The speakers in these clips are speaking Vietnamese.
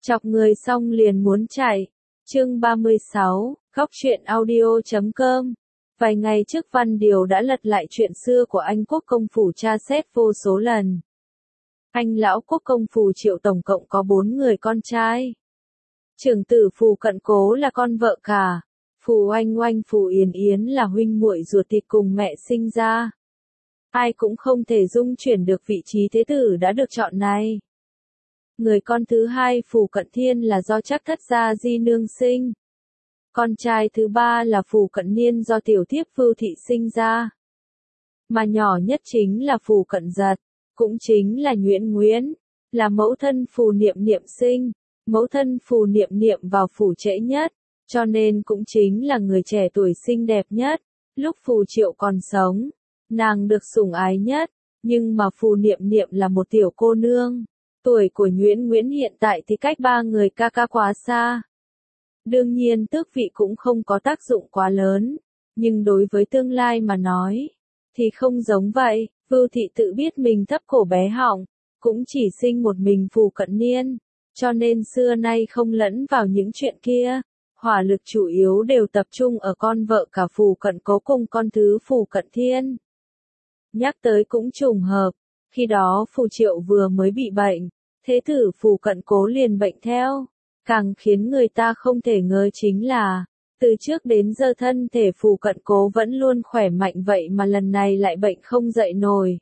Chọc người xong liền muốn chạy. Chương 36, Góc truyện audio.com. Vài ngày trước Văn Điều đã lật lại chuyện xưa của anh Quốc công phủ tra xét vô số lần. Anh lão Quốc công phủ Triệu tổng cộng có 4 người con trai. Trưởng tử Phù Cận Cố là con vợ cả, Phù Oanh Oanh Phù Yến Yến là huynh muội ruột thịt cùng mẹ sinh ra. Ai cũng không thể dung chuyển được vị trí thế tử đã được chọn này. Người con thứ hai Phù Cận Thiên là do Trác thất gia di nương sinh. Con trai thứ ba là Phù Cận Niên do tiểu thiếp Vưu thị sinh ra. Mà nhỏ nhất chính là Phù Cận Giật, cũng chính là Nhuyễn Nguyễn, là mẫu thân Phù Niệm Niệm sinh. Mẫu thân Phù Niệm Niệm vào phủ trễ nhất, cho nên cũng chính là người trẻ tuổi xinh đẹp nhất. Lúc Phù Triệu còn sống, nàng được sủng ái nhất, nhưng mà Phù Niệm Niệm là một tiểu cô nương. Tuổi của Nhuyễn Nguyễn hiện tại thì cách ba người ca ca quá xa. Đương nhiên tước vị cũng không có tác dụng quá lớn, nhưng đối với tương lai mà nói, thì không giống vậy. Vưu thị tự biết mình thấp cổ bé họng, cũng chỉ sinh một mình Phù Cận Niên, cho nên xưa nay không lẫn vào những chuyện kia. Hỏa lực chủ yếu đều tập trung ở con vợ cả Phù Cận Cố cùng con thứ Phù Cận Thiên. Nhắc tới cũng trùng hợp, khi đó Phù Triệu vừa mới bị bệnh, thế tử Phù Cận Cố liền bệnh theo. Càng khiến người ta không thể ngờ chính là, từ trước đến giờ thân thể Phù Cận Cố vẫn luôn khỏe mạnh vậy mà lần này lại bệnh không dậy nổi.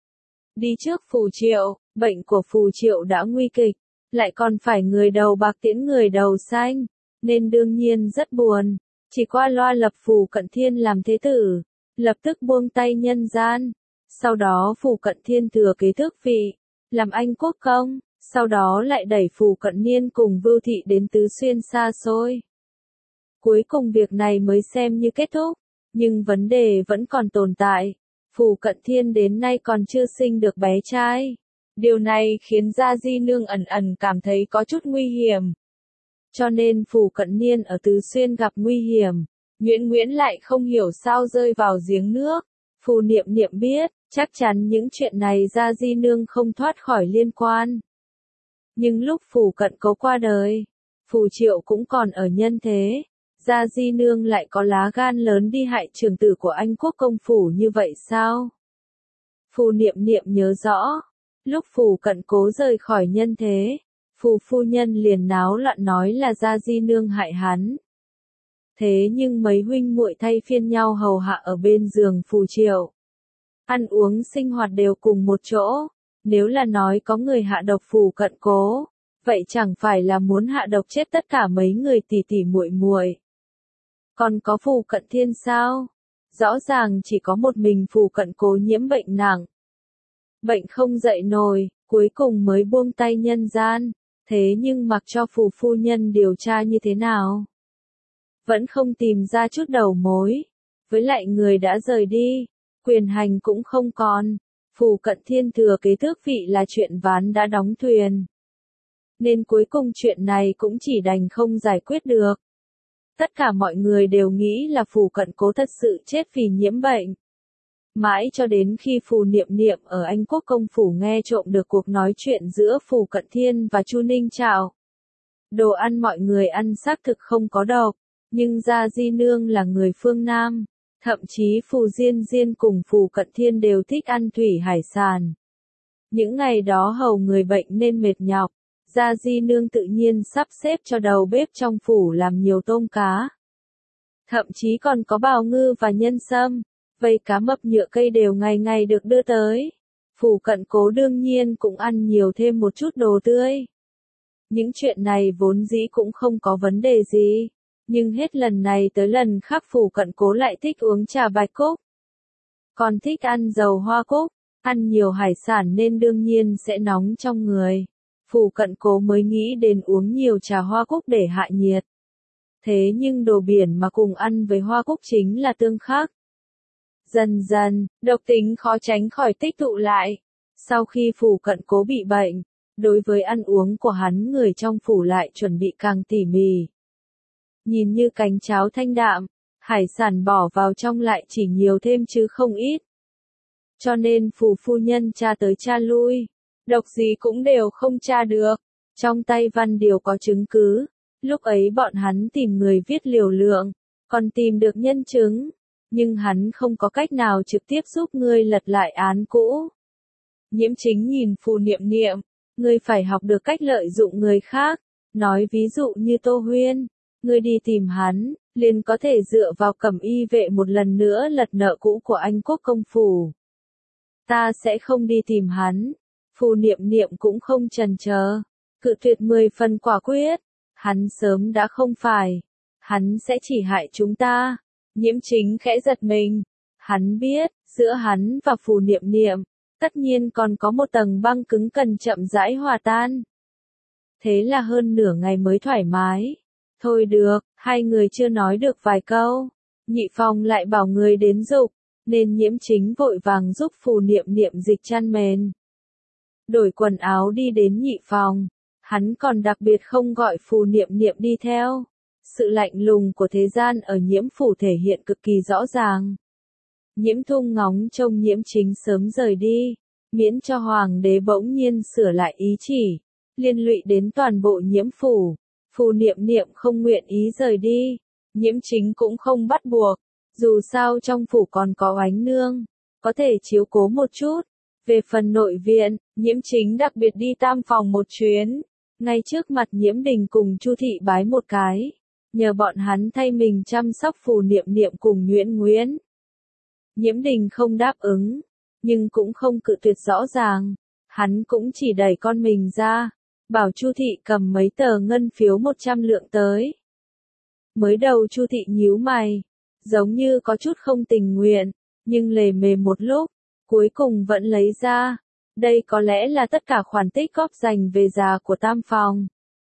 Đi trước Phù Triệu, bệnh của Phù Triệu đã nguy kịch, lại còn phải người đầu bạc tiễn người đầu xanh, nên đương nhiên rất buồn. Chỉ qua loa lập Phù Cận Thiên làm thế tử, lập tức buông tay nhân gian. Sau đó Phù Cận Thiên thừa kế tước vị, làm anh quốc công, sau đó lại đẩy Phù Cận Niên cùng Vưu thị đến tứ xuyên xa xôi. Cuối cùng việc này mới xem như kết thúc, nhưng vấn đề vẫn còn tồn tại. Phù Cận Thiên đến nay còn chưa sinh được bé trai. Điều này khiến Gia Di Nương ẩn ẩn cảm thấy có chút nguy hiểm. Cho nên Phù Cận Niên ở Tứ Xuyên gặp nguy hiểm, Nhuyễn Nguyễn lại không hiểu sao rơi vào giếng nước. Phù Niệm Niệm biết, chắc chắn những chuyện này Gia Di Nương không thoát khỏi liên quan. Nhưng lúc Phù Cận Cố qua đời, Phù Triệu cũng còn ở nhân thế, Gia Di Nương lại có lá gan lớn đi hại trưởng tử của anh quốc công phủ như vậy sao? Phù Niệm Niệm nhớ rõ, lúc Phù Cận Cố rời khỏi nhân thế, Phù phu nhân liền náo loạn nói là Gia Di Nương hại hắn. Thế nhưng mấy huynh muội thay phiên nhau hầu hạ ở bên giường Phù Triệu. Ăn uống sinh hoạt đều cùng một chỗ, nếu là nói có người hạ độc Phù Cận Cố, vậy chẳng phải là muốn hạ độc chết tất cả mấy người tỷ tỷ muội muội. Còn có Phù Cận Thiên sao? Rõ ràng chỉ có một mình Phù Cận Cố nhiễm bệnh nặng. Bệnh không dậy nổi, cuối cùng mới buông tay nhân gian, thế nhưng mặc cho Phù phu nhân điều tra như thế nào, vẫn không tìm ra chút đầu mối. Với lại người đã rời đi, quyền hành cũng không còn, Phù Cận Thiên thừa kế tước vị là chuyện ván đã đóng thuyền. Nên cuối cùng chuyện này cũng chỉ đành không giải quyết được. Tất cả mọi người đều nghĩ là Phù Cận Cố thật sự chết vì nhiễm bệnh. Mãi cho đến khi Phù Niệm Niệm ở Anh quốc công phủ nghe trộm được cuộc nói chuyện giữa Phù Cận Thiên và Chu Ninh Trạo. Đồ ăn mọi người ăn xác thực không có độc, nhưng Gia Di Nương là người phương Nam, thậm chí Phù Diên Diên cùng Phù Cận Thiên đều thích ăn thủy hải sản. Những ngày đó hầu người bệnh nên mệt nhọc, Gia Di Nương tự nhiên sắp xếp cho đầu bếp trong phủ làm nhiều tôm cá. Thậm chí còn có bào ngư và nhân sâm, vây cá mập nhựa cây đều ngày ngày được đưa tới. Phù Cận Cố đương nhiên cũng ăn nhiều thêm một chút đồ tươi. Những chuyện này vốn dĩ cũng không có vấn đề gì, nhưng hết lần này tới lần khác Phù Cận Cố lại thích uống trà bạch cúc. Còn thích ăn dầu hoa cúc, ăn nhiều hải sản nên đương nhiên sẽ nóng trong người. Phù Cận Cố mới nghĩ đến uống nhiều trà hoa cúc để hạ nhiệt. Thế nhưng đồ biển mà cùng ăn với hoa cúc chính là tương khắc. Dần dần, độc tính khó tránh khỏi tích tụ lại. Sau khi Phù Cận Cố bị bệnh, đối với ăn uống của hắn người trong phủ lại chuẩn bị càng tỉ mỉ. Nhìn như cánh cháo thanh đạm, hải sản bỏ vào trong lại chỉ nhiều thêm chứ không ít. Cho nên Phù phu nhân tra tới tra lui, độc gì cũng đều không tra được. Trong tay Văn Điều có chứng cứ, lúc ấy bọn hắn tìm người viết liều lượng, còn tìm được nhân chứng, nhưng hắn không có cách nào trực tiếp giúp ngươi lật lại án cũ. Nhiễm Chính nhìn Phù Niệm Niệm, ngươi phải học được cách lợi dụng người khác, nói ví dụ như Tô Huyên, ngươi đi tìm hắn, liền có thể dựa vào Cẩm Y vệ một lần nữa lật nợ cũ của Anh Quốc công phủ. Ta sẽ không đi tìm hắn. Phù Niệm Niệm cũng không chần chờ, cự tuyệt 10 phần quả quyết. Hắn sớm đã không phải. Hắn sẽ chỉ hại chúng ta. Nhiễm Chính khẽ giật mình. Hắn biết, giữa hắn và Phù Niệm Niệm, tất nhiên còn có một tầng băng cứng cần chậm rãi hòa tan. Thế là hơn nửa ngày mới thoải mái. Thôi được, hai người chưa nói được vài câu. Nhị Phong lại bảo người đến giục, nên Nhiễm Chính vội vàng giúp Phù Niệm Niệm dịch chăn mền. Đổi quần áo đi đến Nhị Phòng, hắn còn đặc biệt không gọi Phù Niệm Niệm đi theo. Sự lạnh lùng của thế gian ở Nhiễm phủ thể hiện cực kỳ rõ ràng. Nhiễm Thung ngóng trông Nhiễm Chính sớm rời đi, miễn cho hoàng đế bỗng nhiên sửa lại ý chỉ, liên lụy đến toàn bộ Nhiễm phủ. Phù Niệm Niệm không nguyện ý rời đi, Nhiễm Chính cũng không bắt buộc, dù sao trong phủ còn có Oánh nương, có thể chiếu cố một chút. Về phần nội viện, Nhiễm Chính đặc biệt đi Tam Phòng một chuyến, ngay trước mặt Nhiễm Đình cùng Chu Thị bái một cái, nhờ bọn hắn thay mình chăm sóc Phù Niệm Niệm cùng Nguyễn Nguyễn. Nhiễm Đình không đáp ứng, nhưng cũng không cự tuyệt rõ ràng, hắn cũng chỉ đẩy con mình ra, bảo Chu Thị cầm mấy tờ ngân phiếu 100 lượng tới. Mới đầu Chu Thị nhíu mày, giống như có chút không tình nguyện, nhưng lề mề một lúc, cuối cùng vẫn lấy ra. Đây có lẽ là tất cả khoản tích góp dành về già của Tam Phòng.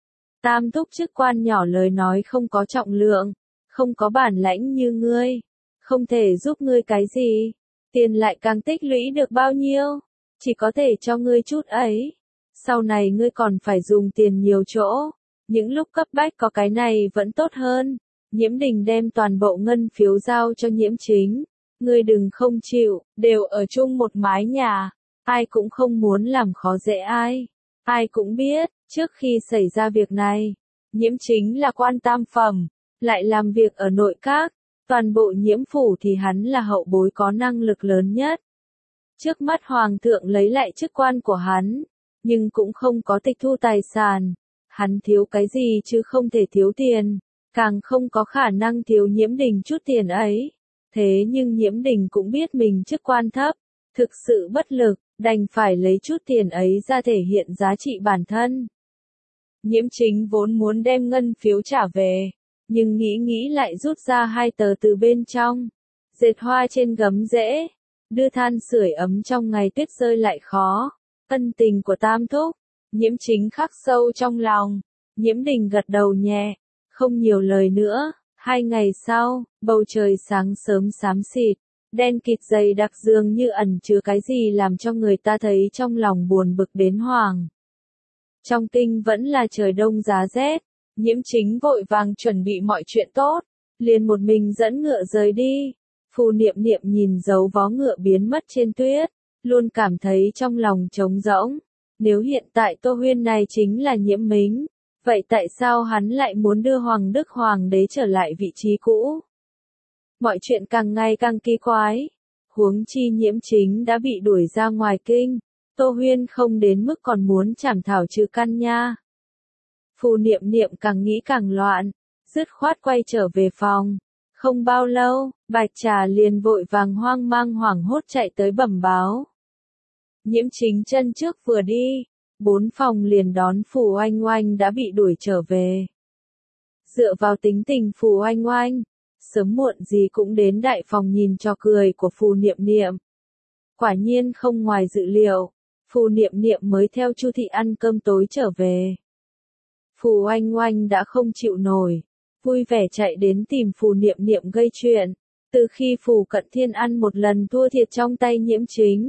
Tam thúc chức quan nhỏ lời nói không có trọng lượng, không có bản lãnh như ngươi, không thể giúp ngươi cái gì, tiền lại càng tích lũy được bao nhiêu, chỉ có thể cho ngươi chút ấy. Sau này ngươi còn phải dùng tiền nhiều chỗ, những lúc cấp bách có cái này vẫn tốt hơn. Nhiễm Đình đem toàn bộ ngân phiếu giao cho Nhiễm Chính. Ngươi đừng không chịu, đều ở chung một mái nhà, ai cũng không muốn làm khó dễ ai. Ai cũng biết, trước khi xảy ra việc này, Nhiễm Chính là quan tam phẩm, lại làm việc ở nội các, toàn bộ Nhiễm phủ thì hắn là hậu bối có năng lực lớn nhất. Trước mắt hoàng thượng lấy lại chức quan của hắn, nhưng cũng không có tịch thu tài sản. Hắn thiếu cái gì chứ không thể thiếu tiền, càng không có khả năng thiếu Nhiễm Đình chút tiền ấy. Thế nhưng Nhiễm Đình cũng biết mình chức quan thấp, thực sự bất lực, đành phải lấy chút tiền ấy ra thể hiện giá trị bản thân. Nhiễm Chính vốn muốn đem ngân phiếu trả về, nhưng nghĩ nghĩ lại rút ra 2 tờ từ bên trong. Dệt hoa trên gấm rễ, đưa than sưởi ấm trong ngày tuyết rơi lại khó. Ân tình của Tam thúc, Nhiễm Chính khắc sâu trong lòng. Nhiễm Đình gật đầu nhẹ, không nhiều lời nữa. 2 ngày sau, bầu trời sáng sớm xám xịt, đen kịt dày đặc dường như ẩn chứa cái gì làm cho người ta thấy trong lòng buồn bực đến hoảng. Trong kinh vẫn là trời đông giá rét, Nhiễm Chính vội vàng chuẩn bị mọi chuyện tốt, liền một mình dẫn ngựa rời đi. Phù Niệm Niệm nhìn dấu vó ngựa biến mất trên tuyết, luôn cảm thấy trong lòng trống rỗng. Nếu hiện tại Tô Huyên này chính là Nhiễm Mính, vậy tại sao hắn lại muốn đưa Hoàng Đức Hoàng đế trở lại vị trí cũ? Mọi chuyện càng ngày càng kỳ quái. Huống chi Nhiễm Chính đã bị đuổi ra ngoài kinh, Tô Huyên không đến mức còn muốn trảm thảo trừ căn nha. Phù Niệm Niệm càng nghĩ càng loạn, dứt khoát quay trở về phòng. Không bao lâu, Bạch Trà liền vội vàng hoang mang hoảng hốt chạy tới bẩm báo. Nhiễm Chính chân trước vừa đi, 4 phòng liền đón Phù Oanh Oanh đã bị đuổi trở về. Dựa vào tính tình Phù Oanh Oanh, sớm muộn gì cũng đến đại phòng nhìn trò cười của Phù Niệm Niệm. Quả nhiên không ngoài dự liệu, Phù Niệm Niệm mới theo Chu Thị ăn cơm tối trở về. Phù Oanh Oanh đã không chịu nổi, vui vẻ chạy đến tìm Phù Niệm Niệm gây chuyện. Từ khi Phù Cận Thiên ăn một lần thua thiệt trong tay Nhiễm Chính,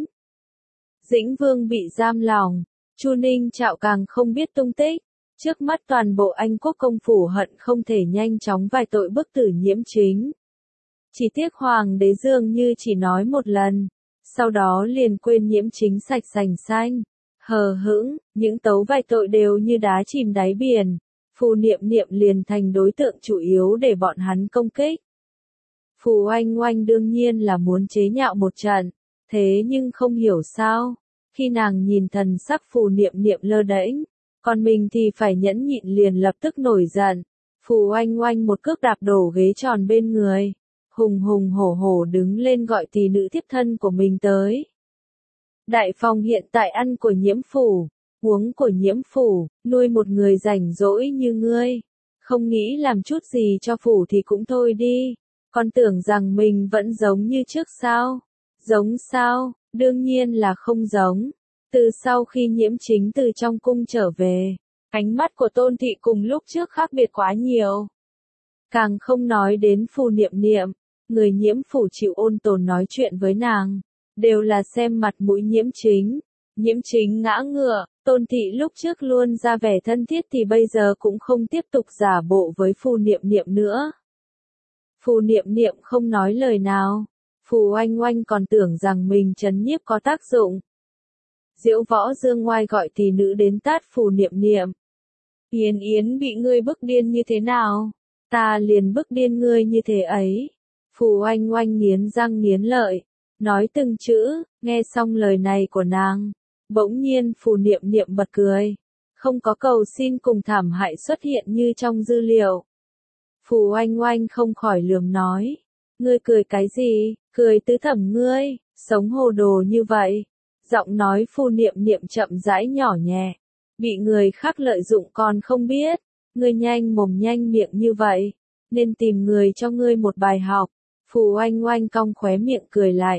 Dĩnh Vương bị giam lòng, Chu Ninh Trạo càng không biết tung tích. Trước mắt toàn bộ Anh quốc công phủ hận không thể nhanh chóng vài tội bức tử Nhiễm Chính. Chỉ tiếc Hoàng đế dường như chỉ nói một lần, sau đó liền quên Nhiễm Chính sạch sành xanh. Hờ hững, những tấu vai tội đều như đá chìm đáy biển. Phù Niệm Niệm liền thành đối tượng chủ yếu để bọn hắn công kích. Phù Oanh Oanh đương nhiên là muốn chế nhạo một trận, thế nhưng không hiểu sao, khi nàng nhìn thần sắc Phù Niệm Niệm lơ đễnh, còn mình thì phải nhẫn nhịn liền lập tức nổi giận. Phù Oanh Oanh một cước đạp đổ ghế tròn bên người, hùng hùng hổ hổ đứng lên gọi tỷ nữ thiếp thân của mình tới. Đại phòng hiện tại ăn của Nhiễm phủ, uống của Nhiễm phủ, nuôi một người rảnh rỗi như ngươi, không nghĩ làm chút gì cho phủ thì cũng thôi đi, còn tưởng rằng mình vẫn giống như trước sao? Giống sao? Đương nhiên là không giống. Từ sau khi Nhiễm Chính từ trong cung trở về, ánh mắt của Tôn thị cùng lúc trước khác biệt quá nhiều. Càng không nói đến Phù Niệm Niệm, người Nhiễm phủ chịu ôn tồn nói chuyện với nàng, đều là xem mặt mũi Nhiễm Chính. Nhiễm Chính ngã ngựa, Tôn thị lúc trước luôn ra vẻ thân thiết thì bây giờ cũng không tiếp tục giả bộ với Phù Niệm Niệm nữa. Phù Niệm Niệm không nói lời nào, Phù Oanh Oanh còn tưởng rằng mình trấn nhiếp có tác dụng. Diễu Võ Dương Ngoai gọi tỷ nữ đến tát Phù Niệm Niệm. Yến Yến bị ngươi bức điên như thế nào? Ta liền bức điên ngươi như thế ấy. Phù Oanh Oanh nghiến răng nghiến lợi, nói từng chữ, nghe xong lời này của nàng. Bỗng nhiên Phù Niệm Niệm bật cười. Không có cầu xin cùng thảm hại xuất hiện như trong dữ liệu. Phù Oanh Oanh không khỏi lườm nói. Ngươi cười cái gì? Cười tứ thẩm ngươi, sống hồ đồ như vậy. Giọng nói Phù Niệm Niệm chậm rãi nhỏ nhẹ. Bị người khác lợi dụng còn không biết. Ngươi nhanh mồm nhanh miệng như vậy. Nên tìm người cho ngươi một bài học. Phù Oanh Oanh cong khóe miệng cười lạnh.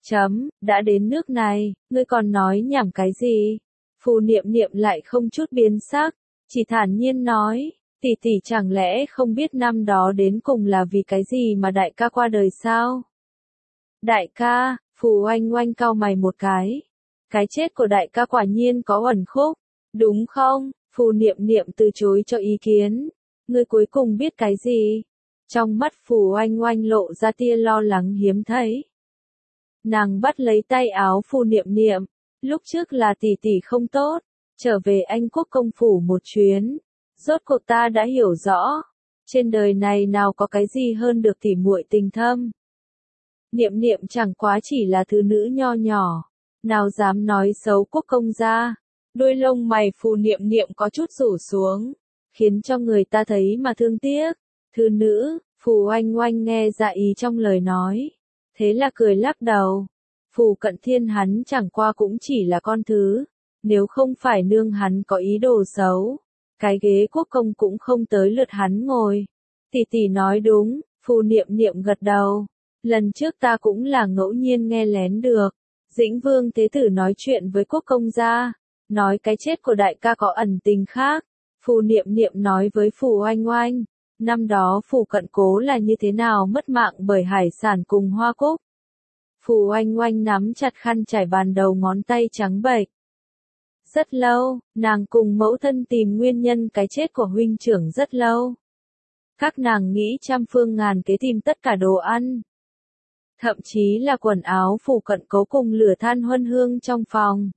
Đã đến nước này, ngươi còn nói nhảm cái gì? Phù Niệm Niệm lại không chút biến sắc, chỉ thản nhiên nói, tỷ tỷ chẳng lẽ không biết năm đó đến cùng là vì cái gì mà đại ca qua đời sao? Đại ca, Phù Oanh Oanh cau mày một cái. Cái chết của đại ca quả nhiên có uẩn khúc, đúng không? Phù Niệm Niệm từ chối cho ý kiến. Ngươi cuối cùng biết cái gì? Trong mắt Phù Oanh Oanh lộ ra tia lo lắng hiếm thấy. Nàng bắt lấy tay áo Phù Niệm Niệm, lúc trước là tỷ tỷ không tốt, trở về Anh quốc công phủ một chuyến, rốt cuộc ta đã hiểu rõ, trên đời này nào có cái gì hơn được tỉ muội tình thâm. Niệm Niệm chẳng quá chỉ là thứ nữ nho nhỏ, nào dám nói xấu quốc công gia. Đôi lông mày Phù Niệm Niệm có chút rủ xuống, khiến cho người ta thấy mà thương tiếc. Thứ nữ, Phù Oanh Oanh nghe dạ ý trong lời nói. Thế là cười lắc đầu. Phù Cận Thiên hắn chẳng qua cũng chỉ là con thứ. Nếu không phải nương hắn có ý đồ xấu, cái ghế quốc công cũng không tới lượt hắn ngồi. Tỷ tỷ nói đúng, Phù Niệm Niệm gật đầu. Lần trước ta cũng là ngẫu nhiên nghe lén được. Dĩnh Vương Thế Tử nói chuyện với quốc công gia, nói cái chết của đại ca có ẩn tình khác. Phù Niệm Niệm nói với Phù Oanh Oanh. Năm đó Phù Cận Cố là như thế nào mất mạng bởi hải sản cùng hoa cúc. Phù Oanh Oanh nắm chặt khăn trải bàn đầu ngón tay trắng bệch. Rất lâu, nàng cùng mẫu thân tìm nguyên nhân cái chết của huynh trưởng rất lâu. Các nàng nghĩ trăm phương ngàn kế tìm tất cả đồ ăn. Thậm chí là quần áo Phù Cận Cố cùng lửa than huân hương trong phòng.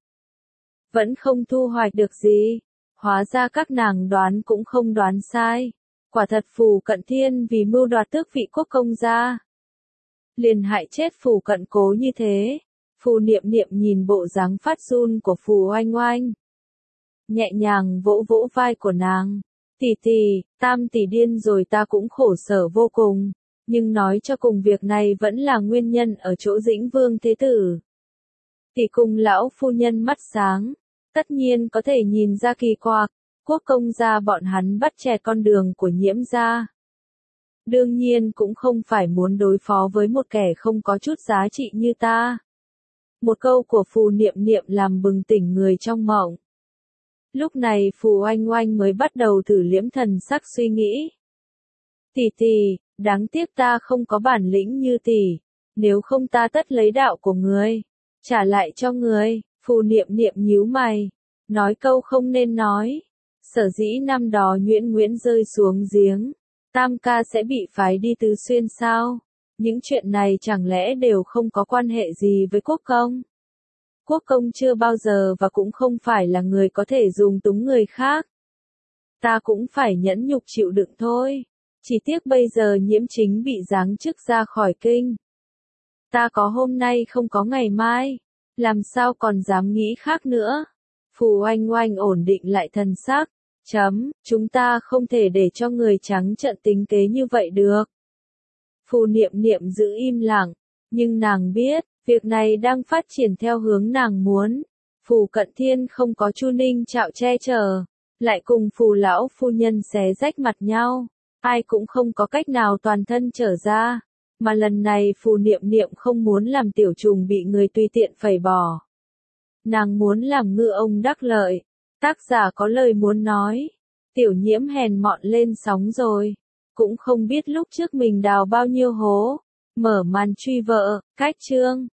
Vẫn không thu hoạch được gì. Hóa ra các nàng đoán cũng không đoán sai. Quả thật Phù Cận Thiên vì mưu đoạt tước vị quốc công gia, liền hại chết Phù Cận Cố như thế. Phù Niệm Niệm nhìn bộ dáng phát run của Phù Oanh Oanh, nhẹ nhàng vỗ vỗ vai của nàng. Tỷ tỷ, tam tỷ điên rồi ta cũng khổ sở vô cùng, nhưng nói cho cùng việc này vẫn là nguyên nhân ở chỗ Dĩnh Vương Thế Tử. Tỷ cùng lão phu nhân mắt sáng, tất nhiên có thể nhìn ra kỳ quặc. Quốc công gia bọn hắn bắt chẹt con đường của Nhiễm gia. Đương nhiên cũng không phải muốn đối phó với một kẻ không có chút giá trị như ta. Một câu của Phù Niệm Niệm làm bừng tỉnh người trong mộng. Lúc này Phù Oanh Oanh mới bắt đầu thử liễm thần sắc suy nghĩ. Tỷ tỷ, đáng tiếc ta không có bản lĩnh như tỷ, nếu không ta tất lấy đạo của người, trả lại cho người. Phù Niệm Niệm nhíu mày, nói câu không nên nói. Sở dĩ năm đó Nguyễn Nguyễn rơi xuống giếng, Tam ca sẽ bị phái đi Tứ Xuyên sao? Những chuyện này chẳng lẽ đều không có quan hệ gì với quốc công? Quốc công chưa bao giờ và cũng không phải là người có thể dùng túng người khác. Ta cũng phải nhẫn nhục chịu đựng thôi. Chỉ tiếc bây giờ Nhiễm Chính bị giáng chức ra khỏi kinh. Ta có hôm nay không có ngày mai. Làm sao còn dám nghĩ khác nữa. Phù Oanh Oanh ổn định lại thần sắc. Chúng ta không thể để cho người trắng trợn tính kế như vậy được. Phù Niệm Niệm giữ im lặng. Nhưng nàng biết, việc này đang phát triển theo hướng nàng muốn. Phù Cận Thiên không có Chu Ninh Trạo che chở. Lại cùng Phù lão phu nhân xé rách mặt nhau. Ai cũng không có cách nào toàn thân trở ra. Mà lần này Phù Niệm Niệm không muốn làm tiểu trùng bị người tùy tiện phẩy bỏ. Nàng muốn làm ngư ông đắc lợi. Tác giả có lời muốn nói. Tiểu Nhiễm hèn mọn lên sóng rồi. Cũng không biết lúc trước mình đào bao nhiêu hố. Mở màn truy vợ, cách chương.